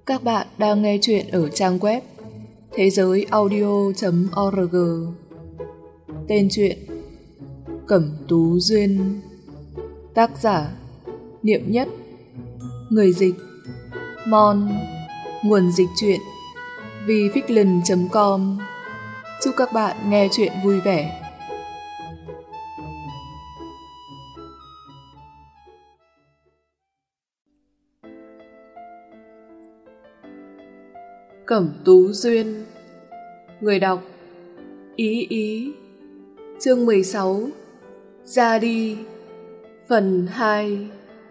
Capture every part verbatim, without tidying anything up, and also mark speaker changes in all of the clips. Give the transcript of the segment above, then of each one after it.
Speaker 1: Các bạn đang nghe chuyện ở trang web thế giới audio chấm org. Tên truyện Cẩm Tú Duyên. Tác giả Niệm Nhất. Người dịch Mon. Nguồn dịch truyện vificland chấm com. Chúc các bạn nghe chuyện vui vẻ. Cẩm Tú Duyên. Người đọc Ý Ý. Chương mười sáu. Ra đi. Phần hai.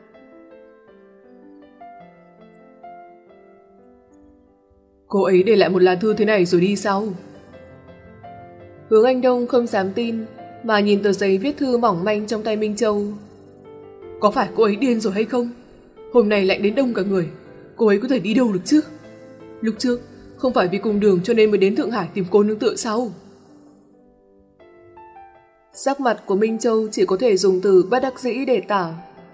Speaker 1: Cô ấy để lại một lá thư thế này rồi đi sao? Hướng Anh Đông không dám tin mà nhìn tờ giấy viết thư mỏng manh trong tay Minh Châu. Có phải cô ấy điên rồi hay không? Hôm nay lạnh đến đông cả người, cô ấy có thể đi đâu được chứ? Lúc trước không phải vì cùng đường cho nên mới đến Thượng Hải tìm cô nương tựa sao? Sắc mặt của Minh Châu chỉ có thể dùng từ bất đắc dĩ để tả.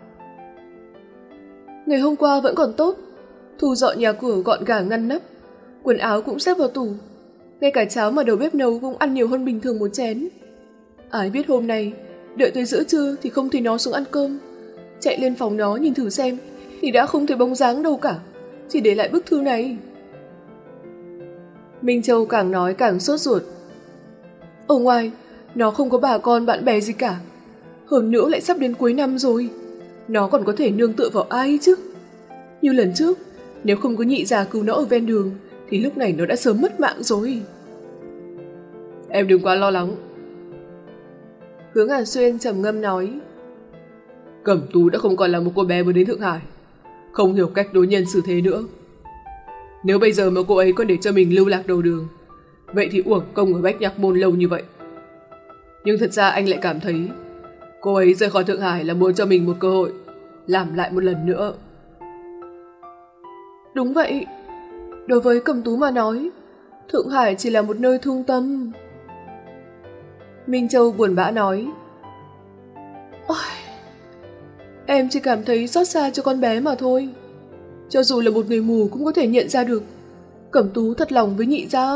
Speaker 1: Ngày hôm qua vẫn còn tốt, thu dọn nhà cửa gọn gàng ngăn nắp, quần áo cũng xếp vào tủ, ngay cả cháo mà đầu bếp nấu cũng ăn nhiều hơn bình thường một chén. Ai biết hôm nay đợi tới giữa trưa thì không thấy nó xuống ăn cơm, chạy lên phòng nó nhìn thử xem thì đã không thấy bóng dáng đâu cả, chỉ để lại bức thư này. Minh Châu càng nói càng sốt ruột. Ở ngoài nó không có bà con bạn bè gì cả, hơn nữa lại sắp đến cuối năm rồi, nó còn có thể nương tựa vào ai chứ? Như lần trước, nếu không có nhị già cứu nó ở ven đường thì lúc này nó đã sớm mất mạng rồi. Em đừng quá lo lắng. Hướng Hàn Xuyên trầm ngâm nói. Cẩm Tú đã không còn là một cô bé mới đến Thượng Hải, không hiểu cách đối nhân xử thế nữa. Nếu bây giờ mà cô ấy còn để cho mình lưu lạc đầu đường, vậy thì uổng công ở Bách Nhạc Môn lâu như vậy. Nhưng thật ra anh lại cảm thấy cô ấy rời khỏi Thượng Hải là muốn cho mình một cơ hội làm lại một lần nữa. Đúng vậy, đối với Cẩm Tú mà nói, Thượng Hải chỉ là một nơi thương tâm. Minh Châu buồn bã nói. Ôi, em chỉ cảm thấy xót xa cho con bé mà thôi. Cho dù là một người mù cũng có thể nhận ra được Cẩm Tú thật lòng với nhị gia.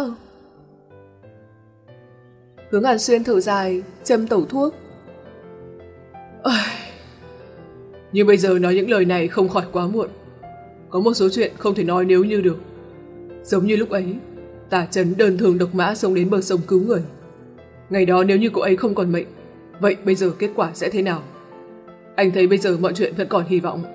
Speaker 1: Hướng Hàn Xuyên thở dài, châm tẩu thuốc. Ôi, nhưng bây giờ nói những lời này không khỏi quá muộn. Có một số chuyện không thể nói nếu như được. Giống như lúc ấy Tả Trấn đơn thương độc mã xông đến bờ sông cứu người. Ngày đó nếu như cô ấy không còn mệnh, vậy bây giờ kết quả sẽ thế nào? Anh thấy bây giờ mọi chuyện vẫn còn hy vọng.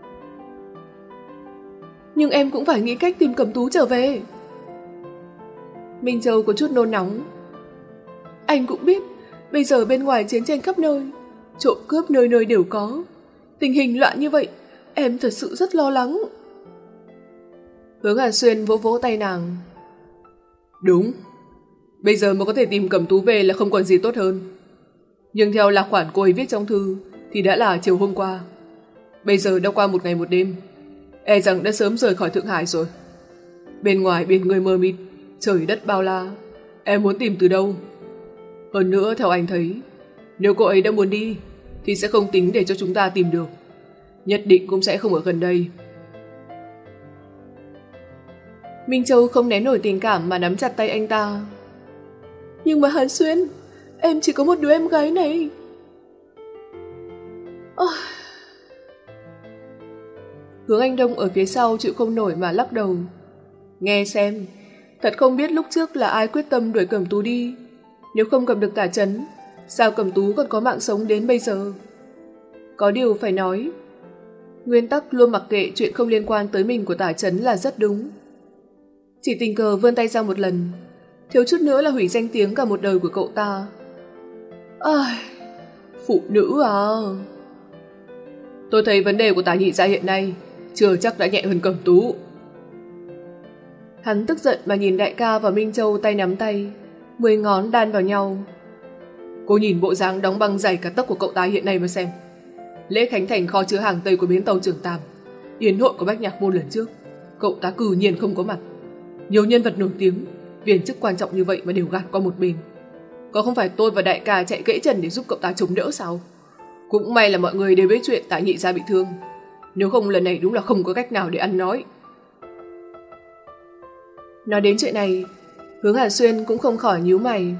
Speaker 1: Nhưng em cũng phải nghĩ cách tìm Cẩm Tú trở về. Minh Châu có chút nôn nóng. Anh cũng biết bây giờ bên ngoài chiến tranh khắp nơi, trộm cướp nơi nơi đều có. Tình hình loạn như vậy, em thật sự rất lo lắng. Hướng Hàn Xuyên vỗ vỗ tay nàng. Đúng, bây giờ mà có thể tìm Cẩm Tú về là không còn gì tốt hơn. Nhưng theo lạc khoản cô ấy viết trong thư thì đã là chiều hôm qua. Bây giờ đã qua một ngày một đêm, e rằng đã sớm rời khỏi Thượng Hải rồi. Bên ngoài biển người mờ mịt, trời đất bao la, em muốn tìm từ đâu? Hơn nữa theo anh thấy, nếu cô ấy đã muốn đi thì sẽ không tính để cho chúng ta tìm được, nhất định cũng sẽ không ở gần đây. Minh Châu không nén nổi tình cảm mà nắm chặt tay anh ta. Nhưng mà Hàn Xuyên, em chỉ có một đứa em gái này. Oh. Hướng Anh Đông ở phía sau chịu không nổi mà lắc đầu. Nghe xem, thật không biết lúc trước là ai quyết tâm đuổi Cẩm Tú đi. Nếu không cầm được Tả Trấn, sao Cẩm Tú còn có mạng sống đến bây giờ? Có điều phải nói, nguyên tắc luôn mặc kệ chuyện không liên quan tới mình của Tả Trấn là rất đúng. Chỉ tình cờ vươn tay ra một lần, thiếu chút nữa là hủy danh tiếng cả một đời của cậu ta. Ai, phụ nữ à. Tôi thấy vấn đề của Tả nhị gia hiện nay chưa chắc đã nhẹ hơn Cẩm Tú. Hắn tức giận mà nhìn đại ca và Minh Châu tay nắm tay, mười ngón đan vào nhau. Cô nhìn bộ dáng đóng băng dày cả tóc của cậu ta hiện nay mà xem. Lễ khánh thành kho chứa hàng Tây của bến tàu Trường Tam, yến hội của Bách Nhạc Môn lần trước, cậu ta cừ nhiên không có mặt. Nhiều nhân vật nổi tiếng, viên chức quan trọng như vậy mà đều gạt qua một bên. Có không phải tôi và đại ca chạy gãy chân để giúp cậu ta chống đỡ sao? Cũng may là mọi người đều biết chuyện Tả nhị gia bị thương, nếu không lần này đúng là không có cách nào để ăn nói. Nói đến chuyện này, Hướng Hàn Xuyên cũng không khỏi nhíu mày.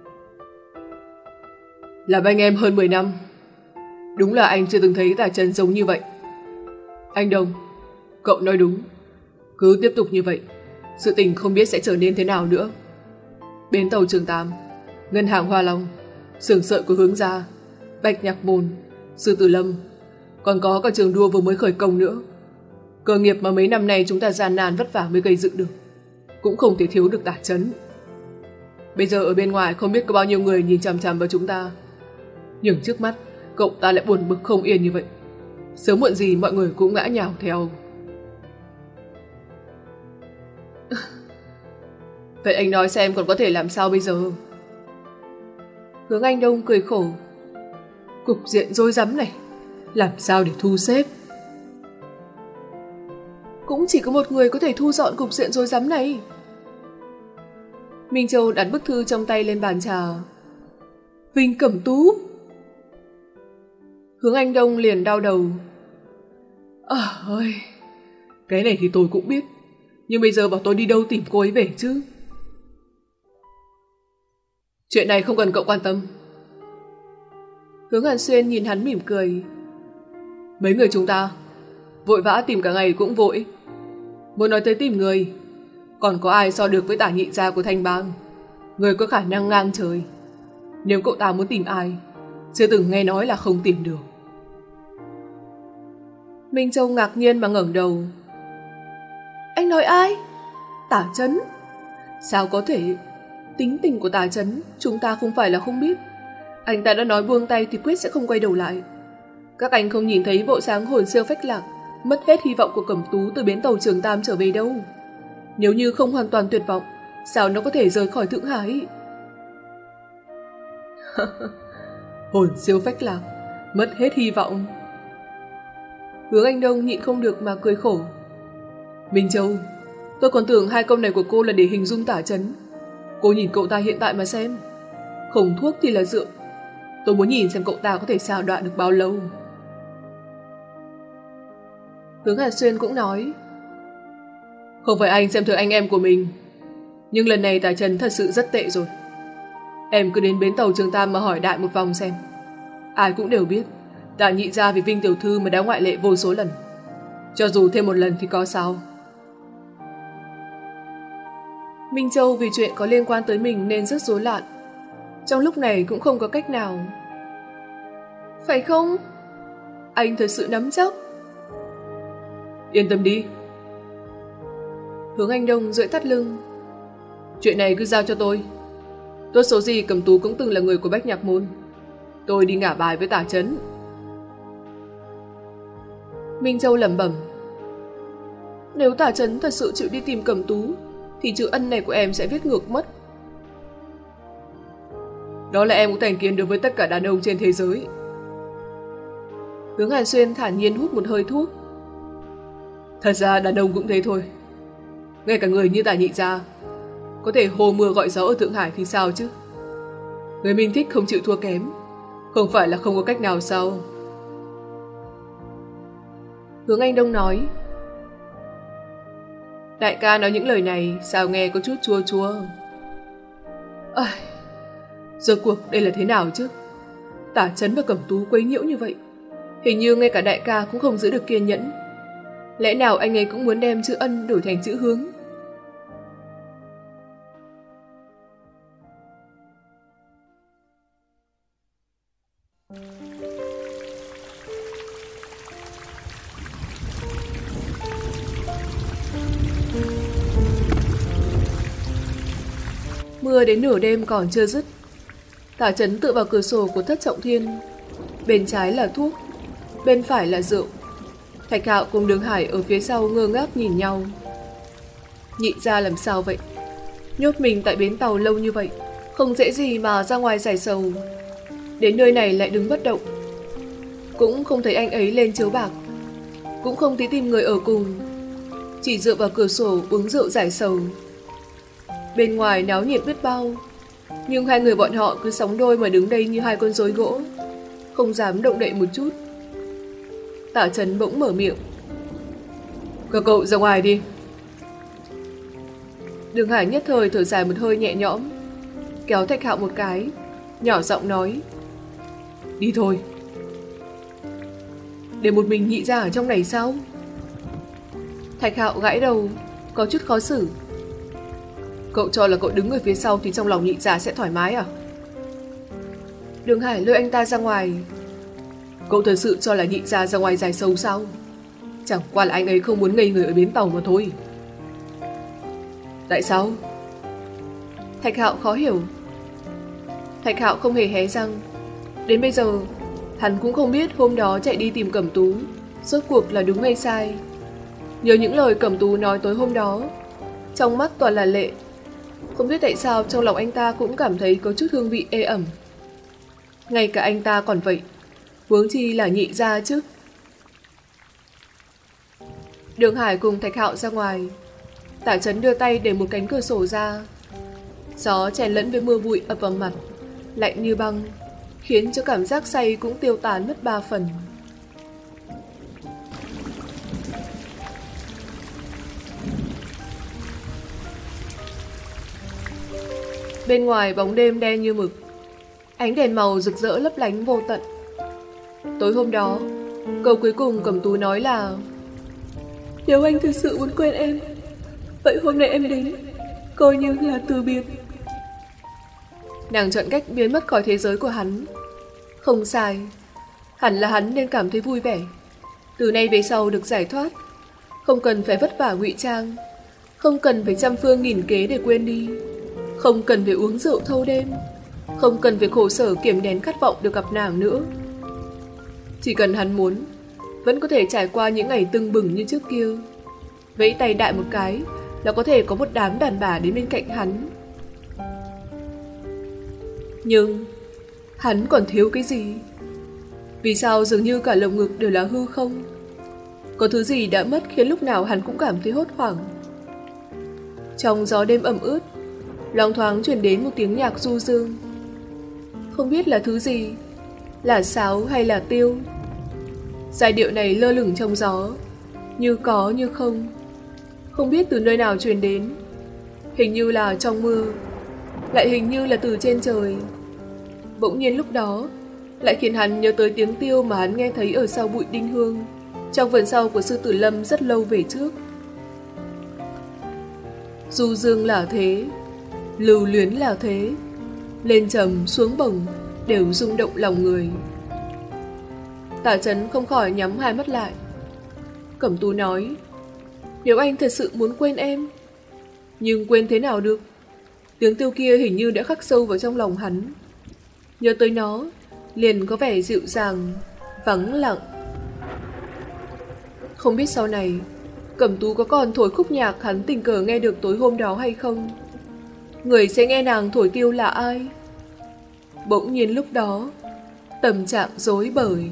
Speaker 1: Làm anh em hơn mười năm, đúng là anh chưa từng thấy Tả Trấn giống như vậy. Anh Đông, cậu nói đúng. Cứ tiếp tục như vậy, sự tình không biết sẽ trở nên thế nào nữa. Bến tàu Trường Tam, ngân hàng Hoa Long, xưởng sợi của Hướng gia, Bạch Nhạc Môn, Sư Tử Lâm, còn có cả trường đua vừa mới khởi công nữa. Cơ nghiệp mà mấy năm nay chúng ta gian nan vất vả mới gây dựng được, cũng không thể thiếu được Tả Trấn. Bây giờ ở bên ngoài không biết có bao nhiêu người nhìn chằm chằm vào chúng ta, nhưng trước mắt cậu ta lại buồn bực không yên như vậy. Sớm muộn gì mọi người cũng ngã nhào theo. Vậy anh nói xem còn có thể làm sao bây giờ? Hướng Anh Đông cười khổ. Cục diện rối rắm này, làm sao để thu xếp? Cũng chỉ có một người có thể thu dọn cục diện rối rắm này. Minh Châu đặt bức thư trong tay lên bàn trà. Vinh Cẩm Tú. Hướng Anh Đông liền đau đầu. À ơi, cái này thì tôi cũng biết, nhưng bây giờ bảo tôi đi đâu tìm cô ấy về chứ? Chuyện này không cần cậu quan tâm. Hướng Hàn Xuyên nhìn hắn mỉm cười. Mấy người chúng ta vội vã tìm cả ngày cũng vô ích. Muốn nói tới tìm người, còn có ai so được với Tả nhị gia của Thanh Bang, người có khả năng ngang trời. Nếu cậu ta muốn tìm ai, chưa từng nghe nói là không tìm được. Minh Châu ngạc nhiên mà ngẩng đầu. Anh nói ai? Tả Trấn? Sao có thể? Tính tình của Tả Trấn chúng ta không phải là không biết. Anh ta đã nói buông tay thì quyết sẽ không quay đầu lại. Các anh không nhìn thấy bộ sáng hồn siêu phách lạc, mất hết hy vọng của Cẩm Tú từ bến tàu Trường Tam trở về đâu. Nếu như không hoàn toàn tuyệt vọng, sao nó có thể rời khỏi Thượng Hải? Hồn siêu phách lạc, mất hết hy vọng. Hướng Anh Đông nhịn không được mà cười khổ. Minh Châu, tôi còn tưởng hai câu này của cô là để hình dung Tả Trấn. Cô nhìn cậu ta hiện tại mà xem. Không thuốc thì là rượu. Tôi muốn nhìn xem cậu ta có thể sao đoạn được bao lâu. Hướng Hàn Xuyên cũng nói. Không phải anh xem thường anh em của mình, nhưng lần này Tả Trấn thật sự rất tệ rồi. Em cứ đến bến tàu Trường Tam mà hỏi đại một vòng xem. Ai cũng đều biết Tả nhị gia vì Vinh tiểu thư mà đã ngoại lệ vô số lần. Cho dù thêm một lần thì có sao? Minh Châu vì chuyện có liên quan tới mình nên rất rối loạn. Trong lúc này cũng không có cách nào. Phải không? Anh thật sự nắm chắc. Yên tâm đi. Hướng Anh Đông duỗi thắt lưng. Chuyện này cứ giao cho tôi. Tốt số gì Cẩm Tú cũng từng là người của Bách Nhạc Môn. Tôi đi ngả bài với Tả Trấn. Minh Châu lẩm bẩm. Nếu Tả Trấn thật sự chịu đi tìm Cẩm Tú thì chữ ân này của em sẽ viết ngược mất. Đó là em cũng thành kiến đối với tất cả đàn ông trên thế giới. Hướng Hàn Xuyên thản nhiên hút một hơi thuốc. Thật ra đàn ông cũng thế thôi. Ngay cả người như Tả nhị gia có thể hồ mưa gọi gió ở Thượng Hải thì sao chứ? Người mình thích không chịu thua kém, không phải là không có cách nào sao? Hướng Anh Đông nói. Đại ca nói những lời này sao nghe có chút chua chua. À, rốt cuộc đây là thế nào chứ? Tả Trấn và Cẩm Tú quấy nhiễu như vậy, hình như ngay cả đại ca cũng không giữ được kiên nhẫn. Lẽ nào anh ấy cũng muốn đem chữ ân đổi thành chữ hướng? Mưa đến nửa đêm còn chưa dứt. Tả Trấn tựa vào cửa sổ của Thất Trọng Thiên. Bên trái là thuốc, bên phải là rượu. Thạch Hạo cùng Đường Hải ở phía sau ngơ ngác nhìn nhau. Nhị gia làm sao vậy? Nhốt mình tại bến tàu lâu như vậy, không dễ gì mà ra ngoài giải sầu. Đến nơi này lại đứng bất động. Cũng không thấy anh ấy lên chiếu bạc, cũng không tí tìm người ở cùng, chỉ dựa vào cửa sổ uống rượu giải sầu. Bên ngoài náo nhiệt biết bao, nhưng hai người bọn họ cứ sóng đôi mà đứng đây như hai con rối gỗ, không dám động đậy một chút. Tả Trấn bỗng mở miệng. Các cậu ra ngoài đi. Đường Hải nhất thời thở dài một hơi nhẹ nhõm, kéo Thạch Hạo một cái, nhỏ giọng nói: Đi thôi. Để một mình Nhị gia ở trong này sao? Thạch Hạo gãi đầu, có chút khó xử. Cậu cho là cậu đứng ở phía sau thì trong lòng Nhị gia sẽ thoải mái à? Đường Hải lôi anh ta ra ngoài. Cậu thật sự cho là Nhị gia ra ngoài dài sâu sao? Chẳng qua là anh ấy không muốn ngây người ở bến tàu mà thôi. Tại sao? Thạch Hạo khó hiểu. Thạch Hạo không hề hé răng. Đến bây giờ hắn cũng không biết hôm đó chạy đi tìm Cẩm Tú rốt cuộc là đúng hay sai. Nhớ những lời Cẩm Tú nói tối hôm đó, trong mắt toàn là lệ. Không biết tại sao trong lòng anh ta cũng cảm thấy có chút hương vị ê ẩm. Ngay cả anh ta còn vậy, huống chi là Nhị gia chứ. Đường Hải cùng Thạch Hạo ra ngoài. Tả Chấn đưa tay để một cánh cửa sổ ra. Gió chèn lẫn với mưa bụi ập vào mặt, lạnh như băng, khiến cho cảm giác say cũng tiêu tán mất ba phần. Bên ngoài bóng đêm đen như mực, ánh đèn màu rực rỡ lấp lánh vô tận. Tối hôm đó, câu cuối cùng Cẩm Tú nói là: Nếu anh thực sự muốn quên em, vậy hôm nay em đến coi như là từ biệt. Nàng chọn cách biến mất khỏi thế giới của hắn. Không sai, hẳn là hắn nên cảm thấy vui vẻ. Từ nay về sau được giải thoát, không cần phải vất vả ngụy trang, không cần phải trăm phương nghìn kế để quên đi, không cần phải uống rượu thâu đêm, không cần phải khổ sở kiềm nén khát vọng được gặp nàng nữa. Chỉ cần hắn muốn, vẫn có thể trải qua những ngày tưng bừng như trước kia. Vẫy tay đại một cái là có thể có một đám đàn bà đến bên cạnh hắn. Nhưng hắn còn thiếu cái gì? Vì sao dường như cả lồng ngực đều là hư không? Có thứ gì đã mất khiến lúc nào hắn cũng cảm thấy hốt hoảng. Trong gió đêm ẩm ướt, loáng thoáng truyền đến một tiếng nhạc du dương. Không biết là thứ gì, là sáo hay là tiêu. Giai điệu này lơ lửng trong gió, như có như không, không biết từ nơi nào truyền đến. Hình như là trong mưa, lại hình như là từ trên trời. Bỗng nhiên lúc đó lại khiến hắn nhớ tới tiếng tiêu mà hắn nghe thấy ở sau bụi đinh hương, trong vườn sau của Sư Tử Lâm rất lâu về trước. Du dương là thế, lưu luyến là thế, lên trầm xuống bổng đều rung động lòng người. Tả Chấn không khỏi nhắm hai mắt lại. Cẩm Tú nói: Nếu anh thật sự muốn quên em, nhưng quên thế nào được? Tiếng tiêu kia hình như đã khắc sâu vào trong lòng hắn. Nhớ tới nó, liền có vẻ dịu dàng, vắng lặng. Không biết sau này Cẩm Tú có còn thổi khúc nhạc hắn tình cờ nghe được tối hôm đó hay không? Người sẽ nghe nàng thổi tiêu là ai? Bỗng nhiên lúc đó, tâm trạng rối bời.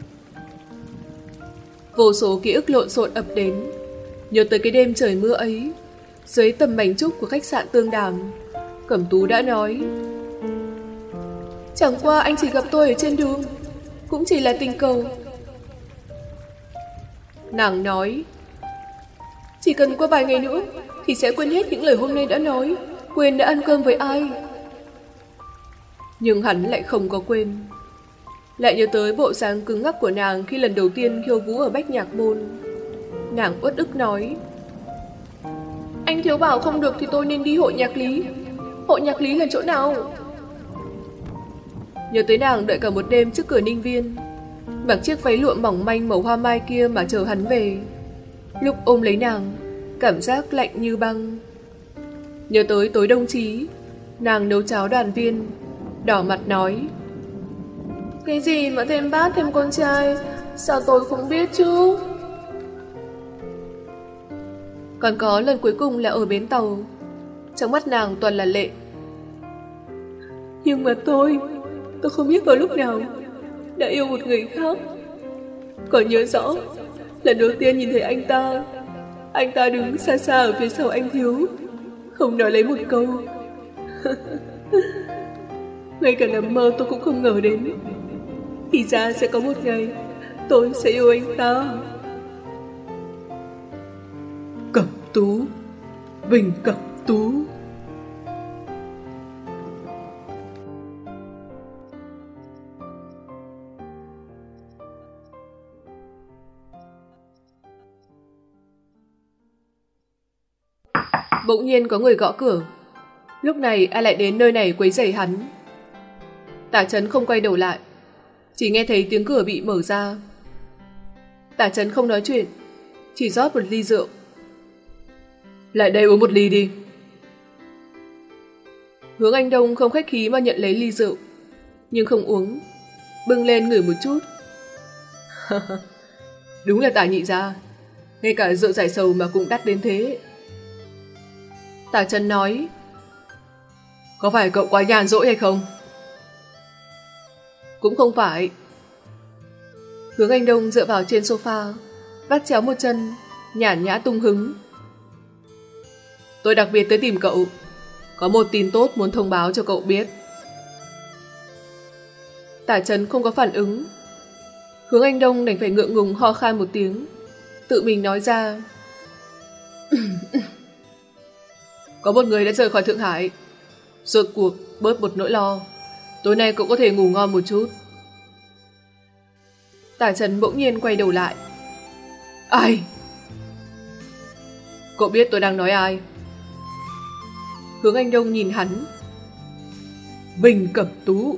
Speaker 1: Vô số ký ức lộn xộn ập đến. Nhớ tới cái đêm trời mưa ấy, dưới tầm bánh trúc của khách sạn Tương Đàm, Cẩm Tú đã nói: Chẳng qua anh chỉ gặp tôi ở trên đường, cũng chỉ là tình cờ. Nàng nói: Chỉ cần qua vài ngày nữa thì sẽ quên hết những lời hôm nay đã nói, quên đã ăn cơm với ai. Nhưng hắn lại không có quên. Lại nhớ tới bộ dáng cứng ngắc của nàng khi lần đầu tiên khiêu vũ ở Bách Nhạc Môn. Nàng uất ức nói: Anh thiếu bảo không được thì tôi nên đi hội nhạc lý. Hội nhạc lý là chỗ nào? Nhớ tới nàng đợi cả một đêm trước cửa Ninh Viên, mặc chiếc váy lụa mỏng manh màu hoa mai kia mà chờ hắn về. Lúc ôm lấy nàng, cảm giác lạnh như băng. Nhớ tới tối đông chí, nàng nấu cháo đoàn viên, đỏ mặt nói: Cái gì mà thêm bát thêm con trai, sao tôi không biết chứ? Còn có lần cuối cùng là ở bến tàu, trong mắt nàng toàn là lệ. Nhưng mà tôi, tôi không biết vào lúc nào đã yêu một người khác. Còn nhớ rõ, lần đầu tiên nhìn thấy anh ta, anh ta đứng xa xa ở phía sau anh Thiếu, không nói lấy một câu. Ngay cả nằm mơ tôi cũng không ngờ đến, thì ra sẽ có một ngày tôi sẽ yêu anh ta. Cẩm Tú, Bình Cẩm tú. Bỗng nhiên có người gõ cửa. Lúc này ai lại đến nơi này quấy rầy hắn? Tả Chấn không quay đầu lại, chỉ nghe thấy tiếng cửa bị mở ra. Tả Chấn không nói chuyện, chỉ rót một ly rượu. Lại đây uống một ly đi. Hướng Anh Đông không khách khí mà nhận lấy ly rượu, nhưng không uống, bưng lên ngửi một chút. Đúng là Tả nhị gia, ngay cả rượu giải sầu mà cũng đắt đến thế. Tả Chấn nói, có phải cậu quá nhàn rỗi hay không? Cũng không phải. Hướng Anh Đông dựa vào trên sofa, vắt chéo một chân, nhàn nhã tung hứng. Tôi đặc biệt tới tìm cậu, có một tin tốt muốn thông báo cho cậu biết. Tả Chấn không có phản ứng. Hướng Anh Đông đành phải ngượng ngùng ho khan một tiếng, tự mình nói ra. Có một người đã rời khỏi Thượng Hải, rốt cuộc bớt một nỗi lo. Tối nay cậu có thể ngủ ngon một chút. Tả Chấn bỗng nhiên quay đầu lại. Ai? Cậu biết tôi đang nói ai? Hướng Anh Đông nhìn hắn. Vinh Cẩm Tú.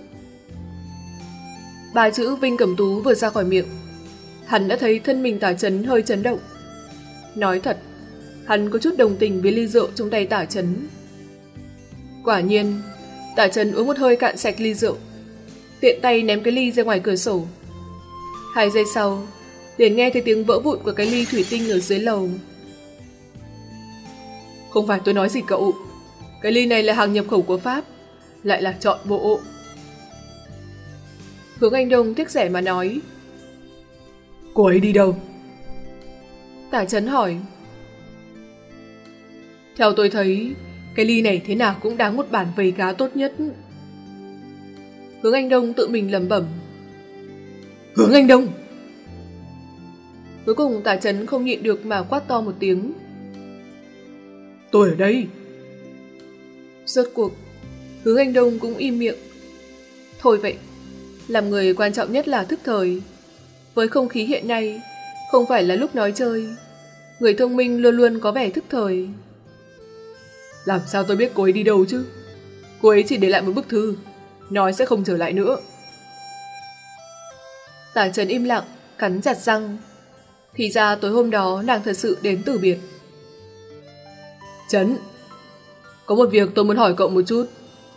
Speaker 1: Ba chữ Vinh Cẩm Tú vừa ra khỏi miệng, hắn đã thấy thân mình Tả Chấn hơi chấn động. Nói thật, hắn có chút đồng tình với ly rượu trong tay Tả Chấn. Quả nhiên, Tả Chấn uống một hơi cạn sạch ly rượu, tiện tay ném cái ly ra ngoài cửa sổ. Hai giây sau, liền nghe thấy tiếng vỡ vụn của cái ly thủy tinh ở dưới lầu. Không phải tôi nói gì cậu, cái ly này là hàng nhập khẩu của Pháp, lại là trọn bộ. Hướng Anh Đông tiếc rẻ mà nói. Cô ấy đi đâu? Tả Chấn hỏi. Theo tôi thấy, cái ly này thế nào cũng đáng một bản vầy cá tốt nhất. Hướng Anh Đông tự mình lẩm bẩm. Hướng Anh Đông! Cuối cùng Tả Chấn không nhịn được mà quát to một tiếng. Tôi ở đây! Rốt cuộc, Hướng Anh Đông cũng im miệng. Thôi vậy, làm người quan trọng nhất là thức thời. Với không khí hiện nay, không phải là lúc nói chơi. Người thông minh luôn luôn có vẻ thức thời. Làm sao tôi biết cô ấy đi đâu chứ? Cô ấy chỉ để lại một bức thư, nói sẽ không trở lại nữa. Tả Chấn im lặng, cắn chặt răng. Thì ra tối hôm đó nàng thật sự đến từ biệt. Chấn, có một việc tôi muốn hỏi cậu một chút.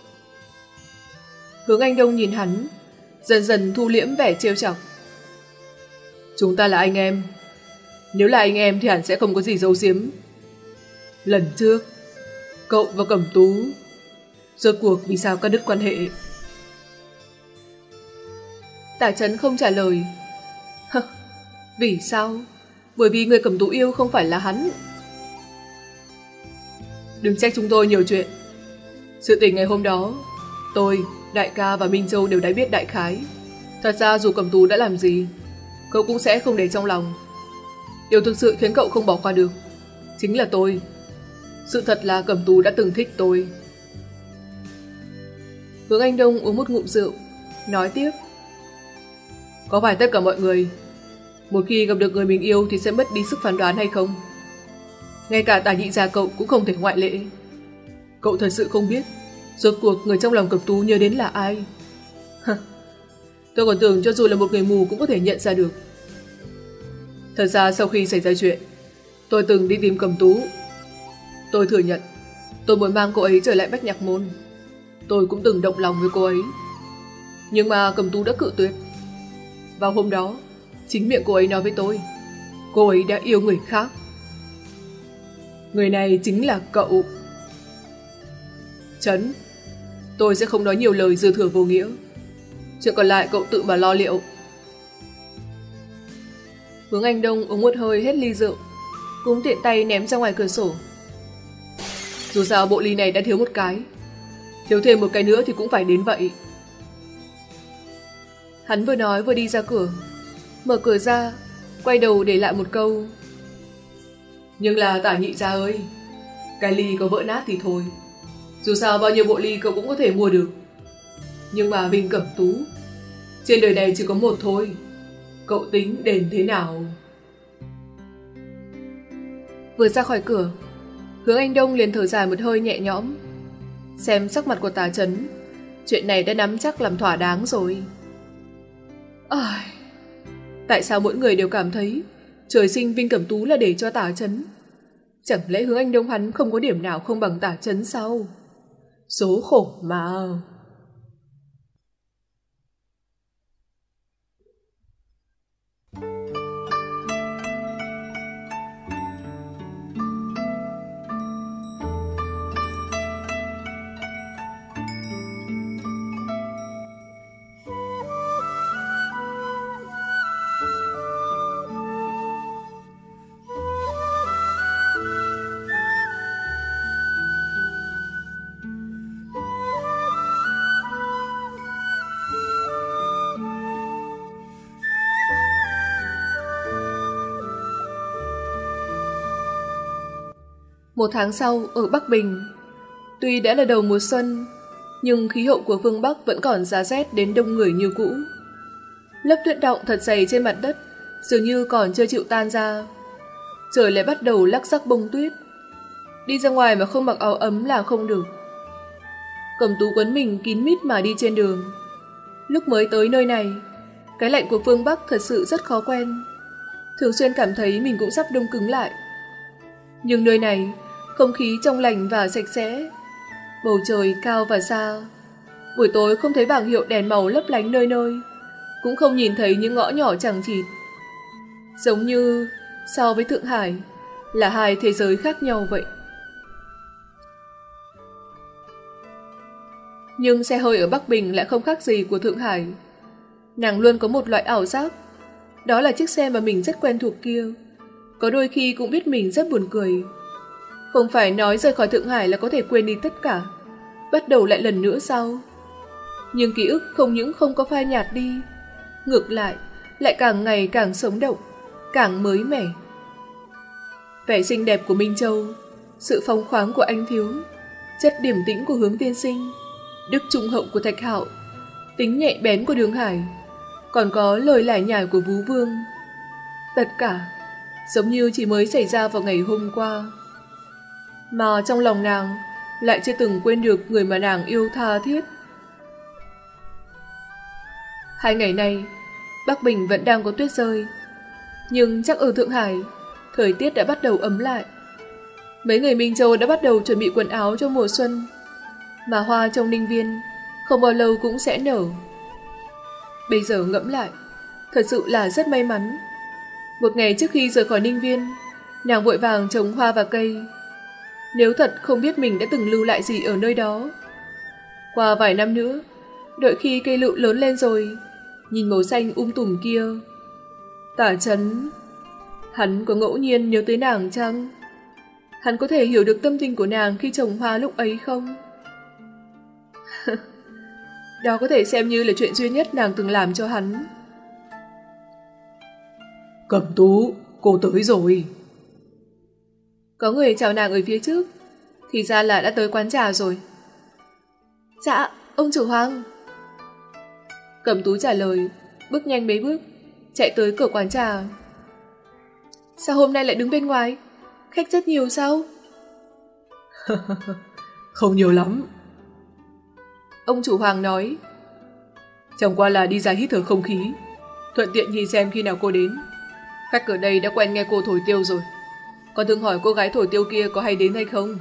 Speaker 1: Hướng Anh Đông nhìn hắn, dần dần thu liễm vẻ trêu chọc. Chúng ta là anh em. Nếu là anh em thì hẳn sẽ không có gì giấu giếm. Lần trước, cậu và Cẩm Tú rốt cuộc vì sao cắt đứt quan hệ? Tả Chấn không trả lời. Vì sao? Bởi vì người Cẩm Tú yêu không phải là hắn. Đừng trách chúng tôi nhiều chuyện. Sự tình ngày hôm đó, tôi, đại ca và Minh Châu đều đã biết đại khái. Thật ra dù Cẩm Tú đã làm gì, cậu cũng sẽ không để trong lòng. Điều thực sự khiến cậu không bỏ qua được chính là tôi. Sự thật là Cẩm Tú đã từng thích tôi. Hướng Anh Đông uống một ngụm rượu, nói tiếp. Có phải tất cả mọi người một khi gặp được người mình yêu thì sẽ mất đi sức phán đoán hay không? Ngay cả Tả nhị gia cậu cũng không thể ngoại lệ. Cậu thật sự không biết rốt cuộc người trong lòng Cẩm Tú nhớ đến là ai. Tôi còn tưởng cho dù là một người mù cũng có thể nhận ra được. Thật ra sau khi xảy ra chuyện, tôi từng đi tìm Cẩm Tú. Tôi thừa nhận tôi muốn mang cô ấy trở lại Bách Nhạc Môn. Tôi cũng từng động lòng với cô ấy, nhưng mà Cẩm Tú đã cự tuyệt. Vào hôm đó, chính miệng cô ấy nói với tôi, cô ấy đã yêu người khác. Người này chính là cậu. Chấn, tôi sẽ không nói nhiều lời dư thừa vô nghĩa. Chuyện còn lại cậu tự mà lo liệu. Hướng Anh Đông uống một hơi hết ly rượu, cũng tiện tay ném ra ngoài cửa sổ. Dù sao bộ ly này đã thiếu một cái, thiếu thêm một cái nữa thì cũng phải đến vậy. Hắn vừa nói vừa đi ra cửa, mở cửa ra, quay đầu để lại một câu. Nhưng là Tả nhị gia ơi, Cái ly có vỡ nát thì thôi, dù sao bao nhiêu bộ ly cậu cũng có thể mua được. Nhưng mà Vinh Cẩm Tú, trên đời này chỉ có một thôi, cậu tính đền thế nào? Vừa ra khỏi cửa, Hướng Anh Đông liền thở dài một hơi nhẹ nhõm. Xem sắc mặt của Tả Chấn, chuyện này đã nắm chắc làm thỏa đáng rồi. À, tại sao mỗi người đều cảm thấy trời sinh Vinh Cẩm Tú là để cho Tả Chấn? Chẳng lẽ Hướng Anh Đông hắn không có điểm nào không bằng Tả Chấn sao? Số khổ mà. Một tháng sau, ở Bắc Bình, tuy đã là đầu mùa xuân, nhưng khí hậu của phương Bắc vẫn còn giá rét đến đông người như cũ. Lớp tuyết đọng thật dày trên mặt đất, dường như còn chưa chịu tan ra. Trời lại bắt đầu lắc rắc bông tuyết. Đi ra ngoài mà không mặc áo ấm là không được. Cẩm Tú quấn mình kín mít mà đi trên đường. Lúc mới tới nơi này, cái lạnh của phương Bắc thật sự rất khó quen. Thường xuyên cảm thấy mình cũng sắp đông cứng lại. Nhưng nơi này, không khí trong lành và sạch sẽ, bầu trời cao và xa. Buổi tối không thấy bảng hiệu đèn màu lấp lánh nơi nơi, cũng không nhìn thấy những ngõ nhỏ chằng chịt. Giống như so với Thượng Hải là hai thế giới khác nhau vậy. Nhưng xe hơi ở Bắc Bình lại không khác gì của Thượng Hải. Nàng luôn có một loại ảo giác, đó là chiếc xe mà mình rất quen thuộc kia. Có đôi khi cũng biết mình rất buồn cười. Không phải nói rời khỏi Thượng Hải là có thể quên đi tất cả, bắt đầu lại lần nữa sao? Nhưng ký ức không những không có phai nhạt đi, ngược lại, lại càng ngày càng sống động, càng mới mẻ. Vẻ xinh đẹp của Minh Châu, sự phóng khoáng của Anh Thiếu, chất điềm tĩnh của Hướng Tiên Sinh, đức trung hậu của Thạch Hạo, tính nhạy bén của Đường Hải, còn có lời lải nhải của Vú Vương. Tất cả giống như chỉ mới xảy ra vào ngày hôm qua. Mà trong lòng nàng lại chưa từng quên được người mà nàng yêu tha thiết. Hai ngày nay, Bắc Bình vẫn đang có tuyết rơi, nhưng chắc ở Thượng Hải, thời tiết đã bắt đầu ấm lại. Mấy người Minh Châu đã bắt đầu chuẩn bị quần áo cho mùa xuân, mà hoa trong Ninh Viên không bao lâu cũng sẽ nở. Bây giờ ngẫm lại, thật sự là rất may mắn. Một ngày trước khi rời khỏi Ninh Viên, nàng vội vàng trồng hoa và cây. Nếu thật không biết mình đã từng lưu lại gì ở nơi đó. Qua vài năm nữa, đợi khi cây lựu lớn lên rồi, nhìn màu xanh um tùm kia, Tả Chấn, hắn có ngẫu nhiên nhớ tới nàng chăng? Hắn có thể hiểu được tâm tình của nàng khi trồng hoa lúc ấy không? Đó có thể xem như là chuyện duy nhất nàng từng làm cho hắn. Cẩm Tú, cô tới rồi. Có người chào nàng ở phía trước, thì ra là đã tới quán trà rồi. Dạ, ông chủ Hoàng. Cẩm Tú trả lời, bước nhanh mấy bước, chạy tới cửa quán trà. Sao hôm nay lại đứng bên ngoài? Khách rất nhiều sao? Không nhiều lắm. Ông chủ Hoàng nói. Chẳng qua là đi ra hít thở không khí, thuận tiện nhìn xem khi nào cô đến. Khách ở đây đã quen nghe cô thổi tiêu rồi, còn thường hỏi cô gái thổi tiêu kia có hay đến hay không.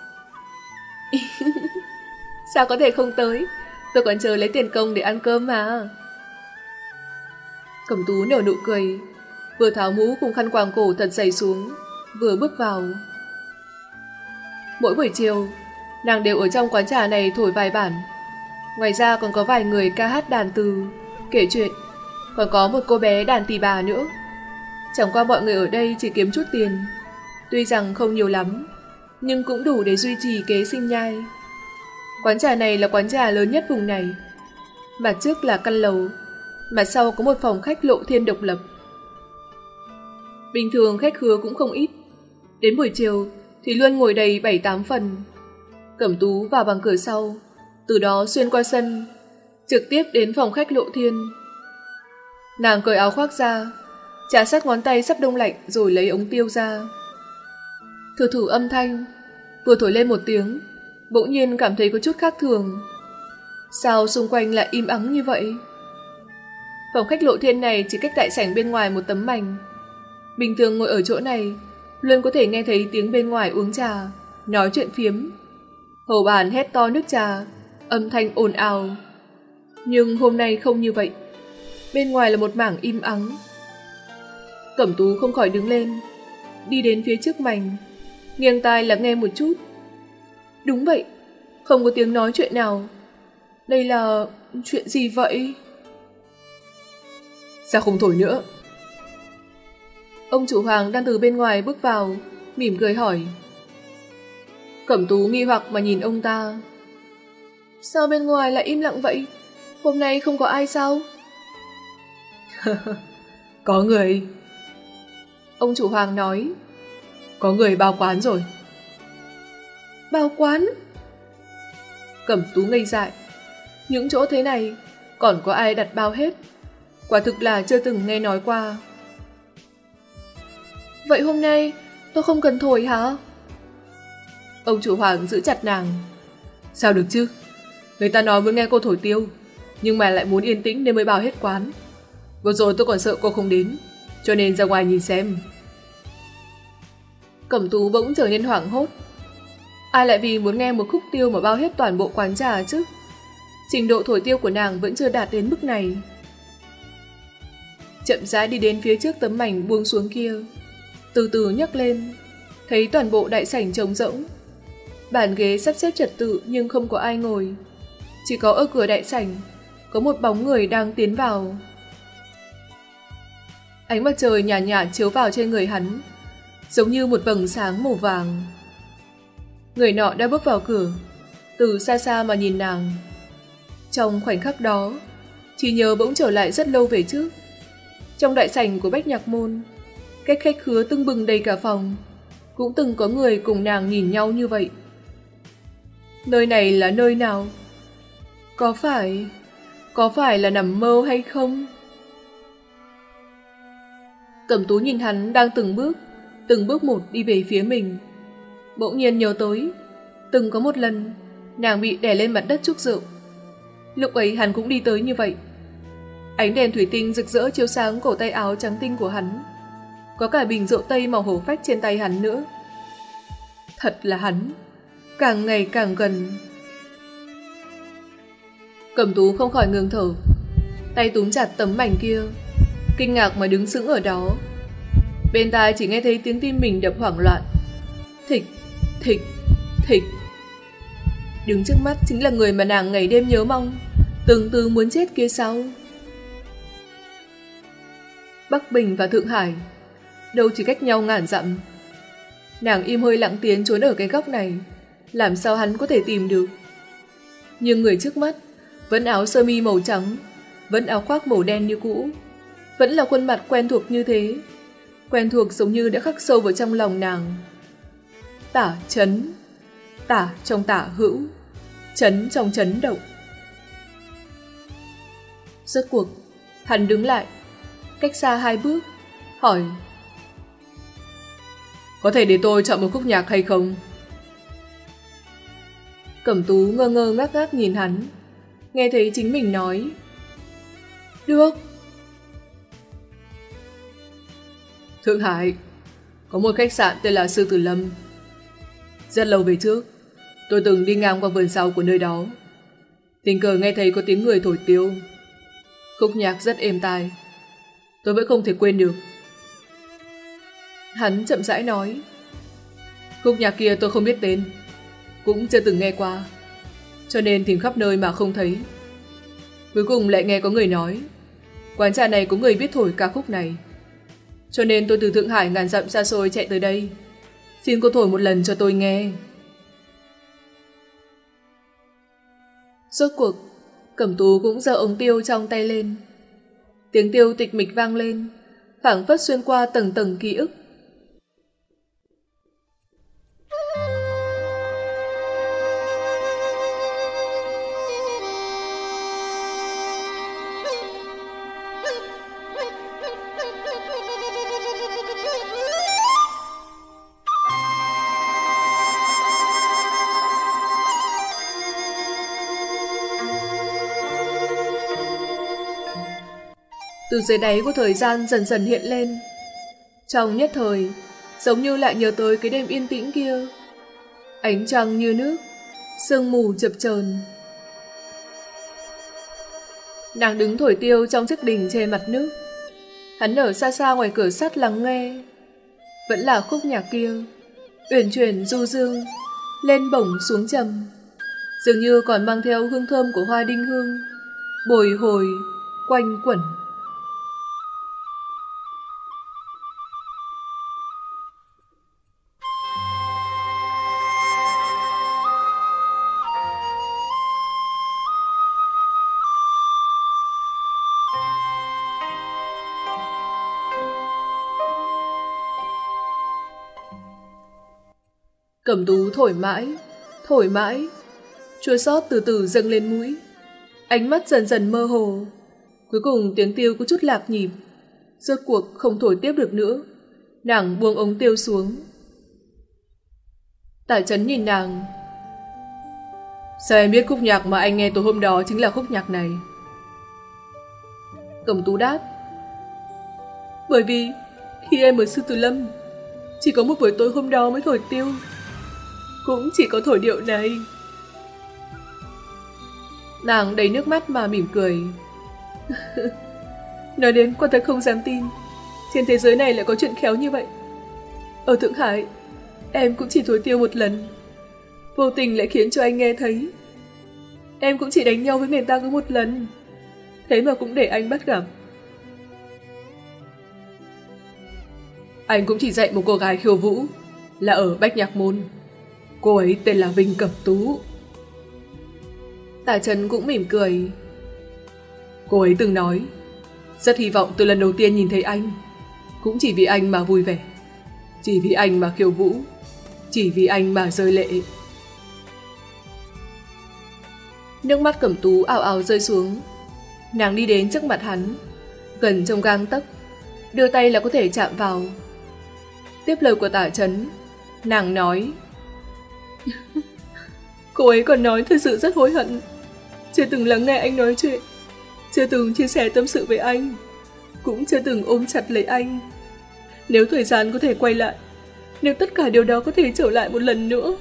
Speaker 1: Sao có thể không tới? Tôi còn chờ lấy tiền công để ăn cơm mà. Cẩm Tú nở nụ cười, vừa tháo mũ cùng khăn quàng cổ thật dày xuống, vừa bước vào. Mỗi buổi chiều, nàng đều ở trong quán trà này thổi vài bản. Ngoài ra còn có vài người ca hát đàn từ, kể chuyện, còn có một cô bé đàn tỳ bà nữa. Chẳng qua mọi người ở đây chỉ kiếm chút tiền, tuy rằng không nhiều lắm, nhưng cũng đủ để duy trì kế sinh nhai. Quán trà này là quán trà lớn nhất vùng này. Mặt trước là căn lầu, mặt sau có một phòng khách lộ thiên độc lập. Bình thường khách khứa cũng không ít. Đến buổi chiều, thì luôn ngồi đầy bảy tám phần. Cẩm Tú vào bằng cửa sau, từ đó xuyên qua sân, trực tiếp đến phòng khách Lộ Thiên. Nàng cởi áo khoác ra, trà sát ngón tay sắp đông lạnh rồi lấy ống tiêu ra. Thử thử âm thanh, vừa thổi lên một tiếng, bỗng nhiên cảm thấy có chút khác thường. Sao xung quanh lại im ắng như vậy? Phòng khách Lộ Thiên này chỉ cách đại sảnh bên ngoài một tấm mành. Bình thường ngồi ở chỗ này, luôn có thể nghe thấy tiếng bên ngoài uống trà, nói chuyện phiếm. Hầu bàn hét to nước trà, âm thanh ồn ào. Nhưng hôm nay không như vậy. Bên ngoài là một mảng im ắng. Cẩm Tú không khỏi đứng lên, đi đến phía trước mành, nghiêng tai lắng nghe một chút. Đúng vậy, không có tiếng nói chuyện nào. Đây là chuyện gì vậy? Sao không thổi nữa? Ông chủ Hoàng đang từ bên ngoài bước vào, mỉm cười hỏi. Cẩm Tú nghi hoặc mà nhìn ông ta. Sao bên ngoài lại im lặng vậy? Hôm nay không có ai sao? Có người. Ông chủ Hoàng nói. Có người bao quán rồi. Bao quán? Cẩm Tú ngây dại. Những chỗ thế này còn có ai đặt bao hết? Quả thực là chưa từng nghe nói qua. Vậy hôm nay tôi không cần thổi hả? Ông chủ Hoàng giữ chặt nàng. Sao được chứ? Người ta nói muốn nghe cô thổi tiêu, nhưng mà lại muốn yên tĩnh nên mới bao hết quán. Vừa rồi tôi còn sợ cô không đến, cho nên ra ngoài nhìn xem. Cẩm Tú bỗng trở nên hoảng hốt. Ai lại vì muốn nghe một khúc tiêu mà bao hết toàn bộ quán trà chứ? Trình độ thổi tiêu của nàng vẫn chưa đạt đến mức này. Chậm rãi đi đến phía trước tấm mảnh buông xuống kia, từ từ nhấc lên, thấy toàn bộ đại sảnh trống rỗng. Bàn ghế sắp xếp trật tự nhưng không có ai ngồi. Chỉ có ở cửa đại sảnh có một bóng người đang tiến vào. Ánh mặt trời nhạt nhạt chiếu vào trên người hắn, giống như một vầng sáng màu vàng. Người nọ đã bước vào cửa, từ xa xa mà nhìn nàng. Trong khoảnh khắc đó, trí nhớ bỗng trở lại rất lâu về trước. Trong đại sảnh của Bách Nhạc Môn, cách khách khứa tưng bừng đầy cả phòng, cũng từng có người cùng nàng nhìn nhau như vậy. Nơi này là nơi nào? Có phải... có phải là nằm mơ hay không? Cẩm Tú nhìn hắn đang từng bước, từng bước một đi về phía mình. Bỗng nhiên nhớ tới, từng có một lần, nàng bị đè lên mặt đất chúc rượu. Lúc ấy hắn cũng đi tới như vậy. Ánh đèn thủy tinh rực rỡ chiếu sáng cổ tay áo trắng tinh của hắn. Có cả bình rượu tây màu hổ phách trên tay hắn nữa. Thật là hắn, càng ngày càng gần. Cẩm Tú không khỏi ngừng thở, tay túm chặt tấm mảnh kia, kinh ngạc mà đứng sững ở đó. Bên tai chỉ nghe thấy tiếng tim mình đập hoảng loạn. Thịch, thịch, thịch. Đứng trước mắt chính là người mà nàng ngày đêm nhớ mong, từng từ muốn chết kia sao? Bắc Bình và Thượng Hải, đâu chỉ cách nhau ngàn dặm. Nàng im hơi lặng tiếng trốn ở cái góc này, làm sao hắn có thể tìm được? Nhưng người trước mắt vẫn áo sơ mi màu trắng, vẫn áo khoác màu đen như cũ, vẫn là khuôn mặt quen thuộc như thế, quen thuộc giống như đã khắc sâu vào trong lòng nàng. Tả chấn, tả trong tả hữu, chấn trong chấn động. Rốt cuộc, hắn đứng lại, cách xa hai bước, hỏi: Có thể để tôi chọn một khúc nhạc hay không? Cẩm Tú ngơ ngơ ngác ngác nhìn hắn, nghe thấy chính mình nói: Được. Thượng Hải, có một khách sạn tên là Sư Tử Lâm. Rất lâu về trước, tôi từng đi ngang qua vườn sau của nơi đó. Tình cờ nghe thấy có tiếng người thổi tiêu. Khúc nhạc rất êm tai, tôi vẫn không thể quên được. Hắn chậm rãi nói: Khúc nhạc kia tôi không biết tên, cũng chưa từng nghe qua, cho nên tìm khắp nơi mà không thấy. Cuối cùng lại nghe có người nói quán trà này có người biết thổi ca khúc này, cho nên tôi từ Thượng Hải ngàn dặm xa xôi chạy tới đây. Xin cô thổi một lần cho tôi nghe. Rốt cuộc, Cẩm Tú cũng giơ ống tiêu trong tay lên. Tiếng tiêu tịch mịch vang lên, phảng phất xuyên qua tầng tầng ký ức. Từ dưới đáy của thời gian dần dần hiện lên. Trong nhất thời, giống như lại nhớ tới cái đêm yên tĩnh kia. Ánh trăng như nước, sương mù chập chờn. Nàng đứng thổi tiêu trong chiếc đình trên mặt nước. Hắn ở xa xa ngoài cửa sắt lắng nghe. Vẫn là khúc nhạc kia, uyển chuyển du dương, lên bổng xuống trầm, dường như còn mang theo hương thơm của hoa đinh hương, bồi hồi, quanh quẩn. Cẩm Tú thổi mãi, thổi mãi, chua xót từ từ dâng lên mũi. Ánh mắt dần dần mơ hồ. Cuối cùng tiếng tiêu có chút lạc nhịp. Rốt cuộc không thổi tiếp được nữa. Nàng buông ống tiêu xuống. Tả Chấn nhìn nàng. Sao em biết khúc nhạc mà anh nghe tối hôm đó chính là khúc nhạc này? Cẩm Tú đáp. Bởi vì khi em ở Sư Tử Lâm, chỉ có một buổi tối hôm đó mới thổi tiêu. Cũng chỉ có thổi điệu này. Nàng đầy nước mắt mà mỉm cười. Nói đến quả thật không dám tin, trên thế giới này lại có chuyện khéo như vậy. Ở Thượng Hải, em cũng chỉ thổi tiêu một lần, vô tình lại khiến cho anh nghe thấy. Em cũng chỉ đánh nhau với người ta có một lần, thế mà cũng để anh bắt gặp. Anh cũng chỉ dạy một cô gái khiêu vũ, là ở Bách Nhạc Môn. Cô ấy tên là Vinh Cẩm Tú. Tả Chấn cũng mỉm cười. Cô ấy từng nói, rất hy vọng từ lần đầu tiên nhìn thấy anh, cũng chỉ vì anh mà vui vẻ, chỉ vì anh mà khiêu vũ, chỉ vì anh mà rơi lệ. Nước mắt Cẩm Tú ào ào rơi xuống. Nàng đi đến trước mặt hắn, gần trong gang tấc, đưa tay là có thể chạm vào. Tiếp lời của Tả Chấn, nàng nói. Cô ấy còn nói thật sự rất hối hận, chưa từng lắng nghe anh nói chuyện, chưa từng chia sẻ tâm sự với anh, cũng chưa từng ôm chặt lấy anh. Nếu thời gian có thể quay lại, nếu tất cả điều đó có thể trở lại một lần nữa.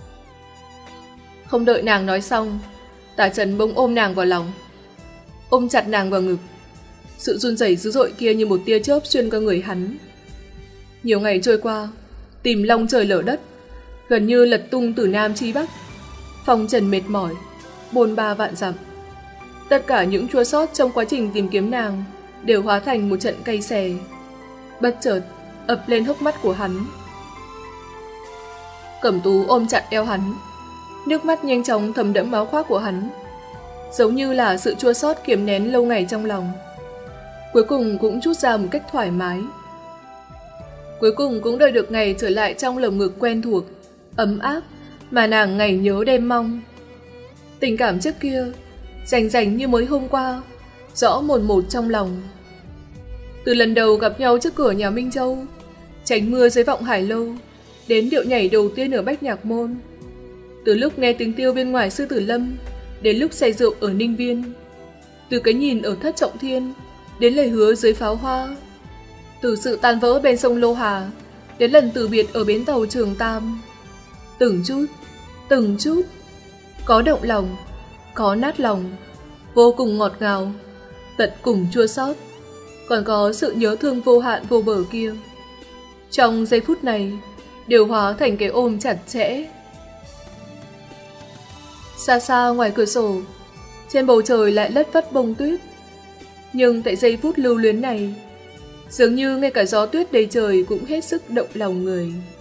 Speaker 1: Không đợi nàng nói xong, Tả Chấn bỗng ôm nàng vào lòng, ôm chặt nàng vào ngực. Sự run rẩy dữ dội kia như một tia chớp xuyên qua người hắn. Nhiều ngày trôi qua, tìm long trời lở đất, gần như lật tung từ Nam chí Bắc. Phong trần mệt mỏi, bôn ba vạn dặm. Tất cả những chua xót trong quá trình tìm kiếm nàng đều hóa thành một trận cay xè. Bất chợt ập lên hốc mắt của hắn. Cẩm Tú ôm chặt eo hắn, nước mắt nhanh chóng thấm đẫm áo khoác của hắn, giống như là sự chua xót kiềm nén lâu ngày trong lòng, cuối cùng cũng trút ra một cách thoải mái. Cuối cùng cũng đợi được ngày trở lại trong lồng ngực quen thuộc, ấm áp mà nàng ngày nhớ đêm mong. Tình cảm trước kia rành rành như mới hôm qua, rõ mồn một trong lòng. Từ lần đầu gặp nhau trước cửa nhà Minh Châu, tránh mưa dưới vọng Hải Lâu, đến điệu nhảy đầu tiên ở Bách Nhạc Môn, từ lúc nghe tiếng tiêu bên ngoài Sư Tử Lâm đến lúc say rượu ở Ninh Viên, từ cái nhìn ở Thất Trọng Thiên đến lời hứa dưới pháo hoa, từ sự tan vỡ bên sông Lô Hà đến lần từ biệt ở bến tàu Trường Tam. Từng chút, từng chút, có động lòng, có nát lòng, vô cùng ngọt ngào, tận cùng chua xót, còn có sự nhớ thương vô hạn vô bờ kia. Trong giây phút này, đều hóa thành cái ôm chặt chẽ. Xa xa ngoài cửa sổ, trên bầu trời lại lất vất bông tuyết. Nhưng tại giây phút lưu luyến này, dường như ngay cả gió tuyết đầy trời cũng hết sức động lòng người.